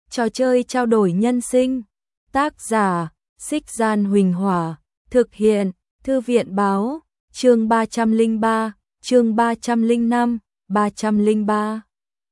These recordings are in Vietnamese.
Trò chơi trao đổi nhân sinh. Tác giả: Xích Gian Huỳnh Hỏa. Thực hiện: Thư viện báo. Chương 303, chương 305, 303.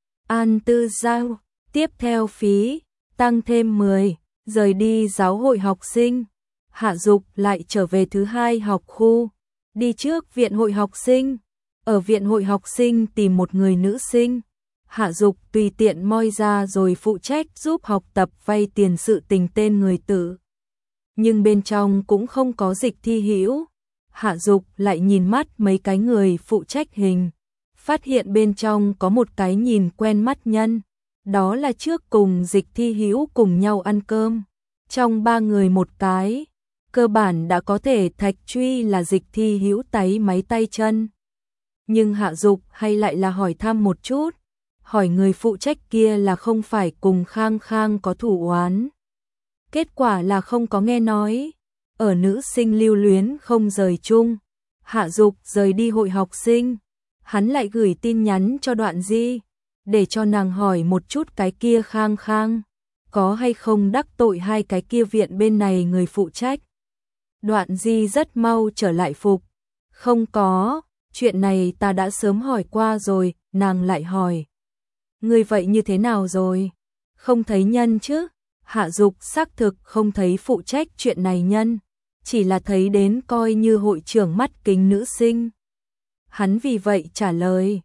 An Tư Giao. Tiếp theo phí tăng thêm 10. Rời đi giáo hội học sinh, Hạ Dục lại trở về thứ hai học khu, đi trước viện hội học sinh. Ở viện hội học sinh tìm một người nữ sinh, Hạ Dục tùy tiện moi ra rồi phụ trách giúp học tập vay tiền sự tình tên người tử. Nhưng bên trong cũng không có Dịch Thi Hữu. Hạ Dục lại nhìn mắt mấy cái người phụ trách hình, phát hiện bên trong có một cái nhìn quen mắt nhân, đó là trước cùng Dịch Thi Hữu cùng nhau ăn cơm. Trong ba người một cái, cơ bản đã có thể thạch truy là Dịch Thi Hữu táy máy tay chân. Nhưng Hạ Dục hay lại là hỏi thăm một chút, hỏi người phụ trách kia là không phải cùng Khang Khang có thủ oán. Kết quả là không có nghe nói. Ở nữ sinh lưu luyến không rời chung, Hạ Dục rời đi hội học sinh, hắn lại gửi tin nhắn cho Đoạn Di, để cho nàng hỏi một chút cái kia Khang Khang có hay không đắc tội hai cái kia viện bên này người phụ trách. Đoạn Di rất mau trở lại phục. Không có, chuyện này ta đã sớm hỏi qua rồi. Nàng lại hỏi, người vậy như thế nào rồi? Không thấy nhân chứ? Hạ Dục xác thực không thấy phụ trách chuyện này nhân, chỉ là thấy đến coi như hội trưởng mắt kính nữ sinh. Hắn vì vậy trả lời,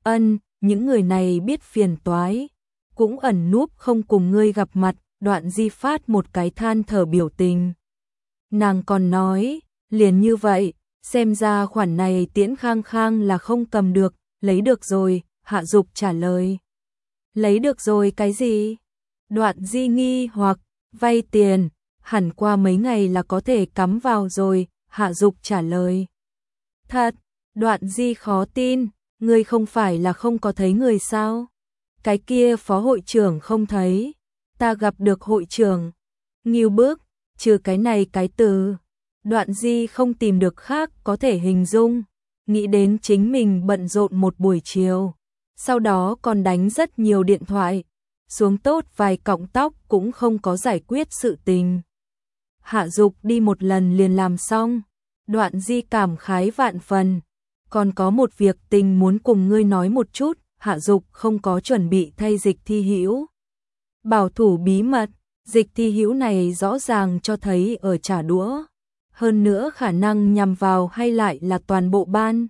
những người này biết phiền toái, cũng ẩn núp không cùng ngươi gặp mặt. Đoạn Di phát một cái than thở biểu tình. Nàng còn nói, liền như vậy, xem ra khoản này Tiễn Khang Khang là không cầm được, lấy được rồi. Hạ Dục trả lời, lấy được rồi cái gì? Đoạn Di nghi hoặc, vay tiền, hẳn qua mấy ngày là có thể cắm vào rồi. Hạ Dục trả lời, thật? Đoạn Di khó tin, ngươi không phải là không có thấy người sao? Cái kia phó hội trưởng không thấy, ta gặp được hội trưởng. Nghiêu bức, trừ cái này cái từ. Đoạn Di không tìm được khác có thể hình dung, nghĩ đến chính mình bận rộn một buổi chiều, sau đó còn đánh rất nhiều điện thoại, xuống tốt vài cọng tóc cũng không có giải quyết sự tình. Hạ Dục đi một lần liền làm xong. Đoạn Di cảm khái vạn phần, còn có một việc tình muốn cùng ngươi nói một chút. Hạ Dục không có chuẩn bị thay Dịch Thi Hữu bảo thủ bí mật. Dịch Thi Hữu này rõ ràng cho thấy ở trả đũa, hơn nữa khả năng nhằm vào hay lại là toàn bộ ban.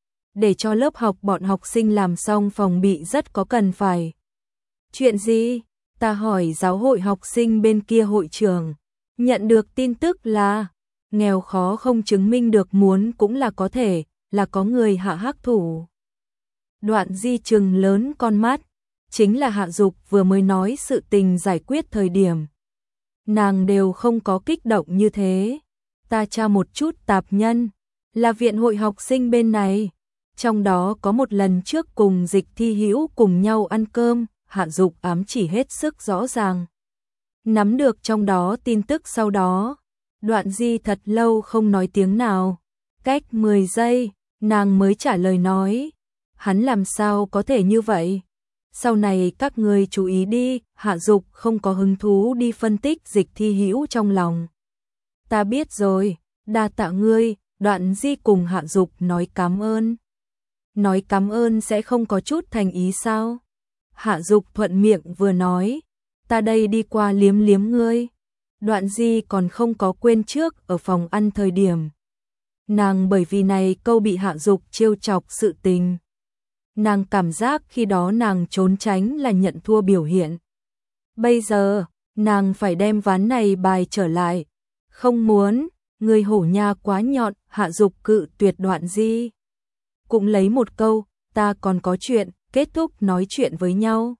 Để cho lớp học bọn học sinh làm xong phòng bị rất có cần phải. Chuyện gì? Ta hỏi giáo hội học sinh bên kia hội trưởng, nhận được tin tức là nghèo khó không chứng minh được muốn cũng là có thể là có người hạ hắc thủ. Đoạn Di trừng lớn con mắt, chính là Hạ Dục vừa mới nói sự tình giải quyết thời điểm, nàng đều không có kích động như thế. Ta tra một chút tạp nhân, là viện hội học sinh bên này, trong đó có một lần trước cùng Dịch Thi Hữu cùng nhau ăn cơm. Hạ Dục ám chỉ hết sức rõ ràng, nắm được trong đó tin tức. Sau đó Đoạn Di thật lâu không nói tiếng nào, cách 10 giây nàng mới trả lời nói, hắn làm sao có thể như vậy? Sau này các ngươi chú ý đi. Hạ Dục không có hứng thú đi phân tích Dịch Thi Hữu trong lòng. Ta biết rồi, đa tạ ngươi. Đoạn Di cùng Hạ Dục nói cảm ơn. Nói cảm ơn sẽ không có chút thành ý sao? Hạ Dục thuận miệng vừa nói, ta đây đi qua liếm liếm ngươi. Đoạn Di còn không có quên trước ở phòng ăn thời điểm, nàng bởi vì này câu bị Hạ Dục trêu chọc sự tình, nàng cảm giác khi đó nàng trốn tránh là nhận thua biểu hiện. Bây giờ nàng phải đem ván này bài trở lại. Không muốn, người hổ nha quá nhọn. Hạ Dục cự tuyệt Đoạn Di, cũng lấy một câu, ta còn có chuyện. Kết thúc nói chuyện với nhau,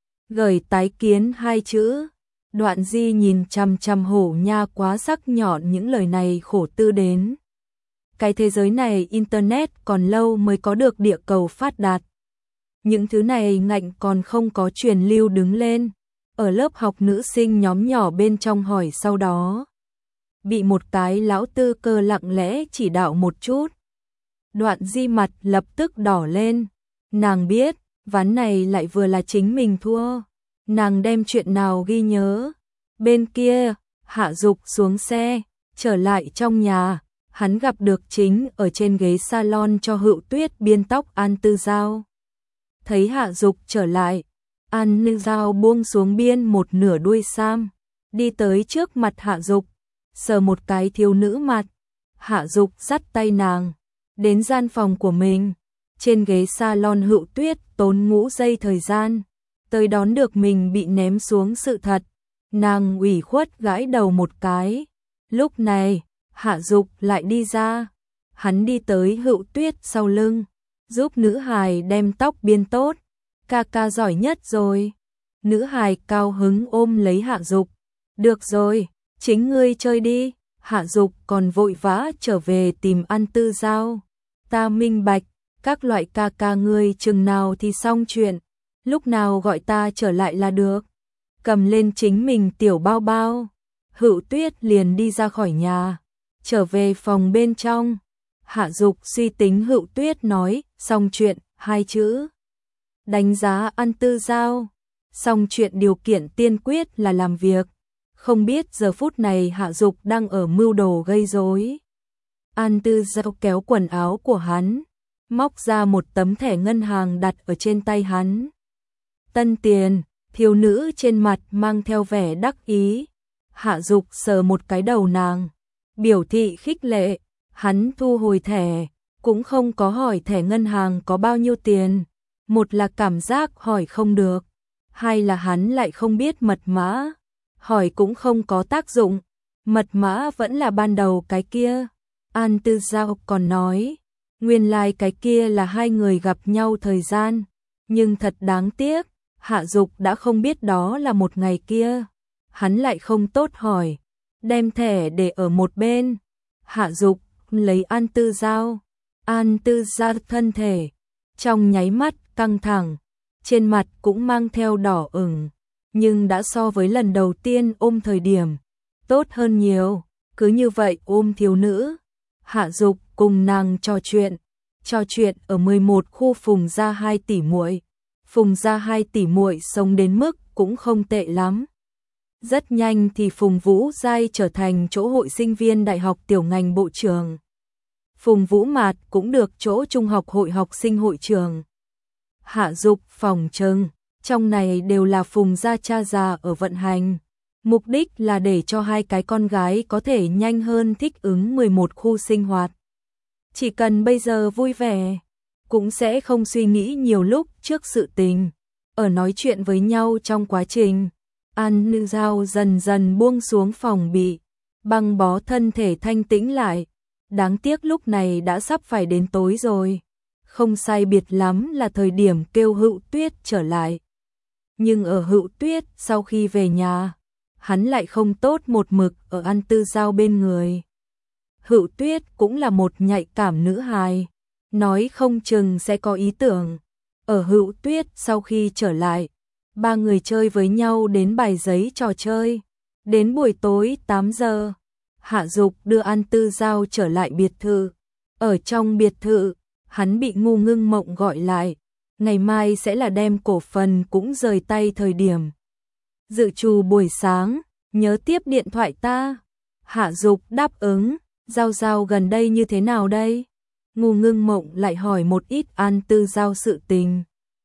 gửi tái kiến hai chữ. Đoạn Di nhìn chằm chằm hổ nha quá sắc nhọn những lời này khổ tư đến. Cái thế giới này internet còn lâu mới có được địa cầu phát đạt. Những thứ này ngạnh còn không có truyền lưu đứng lên. Ở lớp học nữ sinh nhóm nhỏ bên trong hỏi, sau đó bị một cái lão tư cơ lặng lẽ chỉ đạo một chút. Đoạn Di mặt lập tức đỏ lên. Nàng biết, ván này lại vừa là chính mình thua. nàng đem chuyện nào ghi nhớ. Bên kia, Hạ Dục xuống xe, trở lại trong nhà, hắn gặp được chính ở trên ghế salon cho Hựu Tuyết biên tóc An Tư Giao. Thấy Hạ Dục trở lại, An Tư Giao buông xuống biên một nửa đuôi sam, đi tới trước mặt Hạ Dục, sờ một cái thiếu nữ mặt. Hạ Dục dắt tay nàng đến gian phòng của mình. Trên ghế salon Hựu Tuyết tốn ngũ giây thời gian tới đón được mình bị ném xuống sự thật. Nàng ủy khuất gãi đầu một cái. Lúc này, Hạ Dục lại đi ra. Hắn đi tới Hựu Tuyết sau lưng, giúp nữ hài đem tóc biên tốt. Ca ca giỏi nhất rồi. Nữ hài cao hứng ôm lấy Hạ Dục. Được rồi, chính ngươi chơi đi. Hạ Dục còn vội vã trở về tìm An Tư Giao. Ta minh bạch, các loại ca ca ngươi chừng nào thì xong chuyện, lúc nào gọi ta trở lại là được. Cầm lên chính mình tiểu bao bao, Hựu Tuyết liền đi ra khỏi nhà, trở về phòng bên trong. Hạ Dục suy tính Hựu Tuyết nói xong chuyện 2 chữ, đánh giá An Tư Giao. Xong chuyện điều kiện tiên quyết là làm việc. Không biết giờ phút này Hạ Dục đang ở mưu đồ gây rối. An Tư Giao kéo quần áo của hắn, móc ra một tấm thẻ ngân hàng đặt ở trên tay hắn. Tân tiền, thiếu nữ trên mặt mang theo vẻ đắc ý. Hạ Dục sờ một cái đầu nàng, biểu thị khích lệ. Hắn thu hồi thẻ, cũng không có hỏi thẻ ngân hàng có bao nhiêu tiền. Một là cảm giác hỏi không được, hai là hắn lại không biết mật mã. Hỏi cũng không có tác dụng, mật mã vẫn là ban đầu cái kia. An Tư Giao còn nói, nguyên lai cái kia là 2 người gặp nhau thời gian, nhưng thật đáng tiếc, Hạ Dục đã không biết đó là một ngày kia. Hắn lại không tốt hỏi, đem thẻ để ở một bên. Hạ Dục lấy An Tư Giao. An Tư Giao thân thể trong nháy mắt căng thẳng, trên mặt cũng mang theo đỏ ửng, nhưng đã so với lần đầu tiên ôm thời điểm tốt hơn nhiều. Cứ như vậy ôm thiếu nữ, Hạ Dục cùng nàng trò chuyện ở 11 khu Phùng gia 2 tỷ muội. Phùng gia 2 tỷ muội sống đến mức cũng không tệ lắm. Rất nhanh thì Phùng Vũ Giai trở thành chỗ hội sinh viên đại học tiểu ngành bộ trưởng. Phùng Vũ Mạt cũng được chỗ trung học hội học sinh hội trưởng. Hạ Dục phòng trừng, trong này đều là Phùng gia cha già ở vận hành. Mục đích là để cho 2 cái con gái có thể nhanh hơn thích ứng 11 khu sinh hoạt. Chỉ cần bây giờ vui vẻ, cũng sẽ không suy nghĩ nhiều lúc trước sự tình. Ở nói chuyện với nhau trong quá trình, An Tư Giao dần dần buông xuống phòng bị, băng bó thân thể thanh tĩnh lại. Đáng tiếc lúc này đã sắp phải đến tối rồi, không sai biệt lắm là thời điểm kêu Hựu Tuyết trở lại. Nhưng ở Hựu Tuyết sau khi về nhà, hắn lại không tốt một mực ở An Tư Giao bên người. Hựu Tuyết cũng là một nhạy cảm nữ hài, nói không chừng sẽ có ý tưởng. Ở Hựu Tuyết sau khi trở lại, 3 người chơi với nhau đến bài giấy trò chơi. Đến buổi tối 8 giờ, Hạ Dục đưa An Tư Giao trở lại biệt thự. Ở trong biệt thự, hắn bị Ngu Ngưng Mộng gọi lại. Ngày mai sẽ là đem cổ phần cũng rời tay thời điểm. Dự trù buổi sáng, nhớ tiếp điện thoại ta. Hạ Dục đáp ứng. Giao Giao gần đây như thế nào đây? Ngu Ngưng Mộng lại hỏi một ít An Tư Giao sự tình.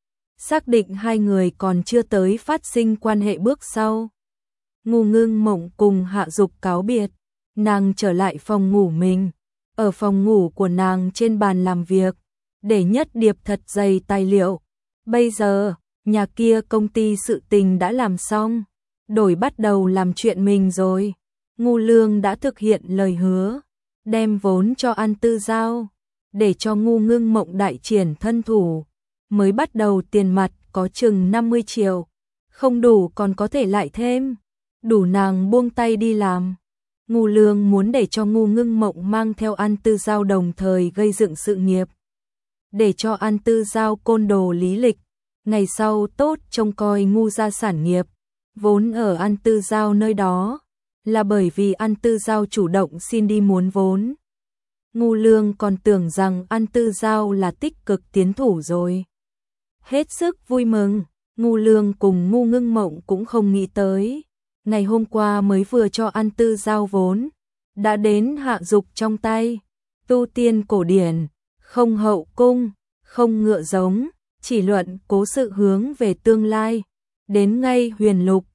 Xác định 2 người còn chưa tới phát sinh quan hệ bước sau. Ngu Ngưng Mộng cùng Hạ Dục cáo biệt. Nàng trở lại phòng ngủ mình. Ở phòng ngủ của nàng trên bàn làm việc, để nhất điệp thật dày tài liệu. Bây giờ, nhà kia công ty sự tình đã làm xong, đổi bắt đầu làm chuyện mình rồi. Ngu Lương đã thực hiện lời hứa, đem vốn cho An Tư Giao, để cho Ngu Ngưng Mộng đại triển thân thủ. Mới bắt đầu tiền mặt có chừng 50 triệu, không đủ còn có thể lại thêm, đủ nàng buông tay đi làm. Ngu Lương muốn để cho Ngu Ngưng Mộng mang theo An Tư Giao đồng thời gây dựng sự nghiệp, để cho An Tư Giao côn đồ lý lịch, ngày sau tốt trông coi Ngu gia sản nghiệp. Vốn ở An Tư Giao nơi đó, là bởi vì An Tư Giao chủ động xin đi muốn vốn. Ngu Lương còn tưởng rằng An Tư Giao là tích cực tiến thủ rồi. Hết sức vui mừng, Ngu Lương cùng Ngu Ngưng Mộng cũng không nghĩ tới. Ngày hôm qua mới vừa cho ăn tư giao vốn, đã đến hạ dục trong tay. Tu tiên cổ điển, không hậu cung, không ngựa giống, chỉ luận cố sự hướng về tương lai. Đến ngay huyền lục,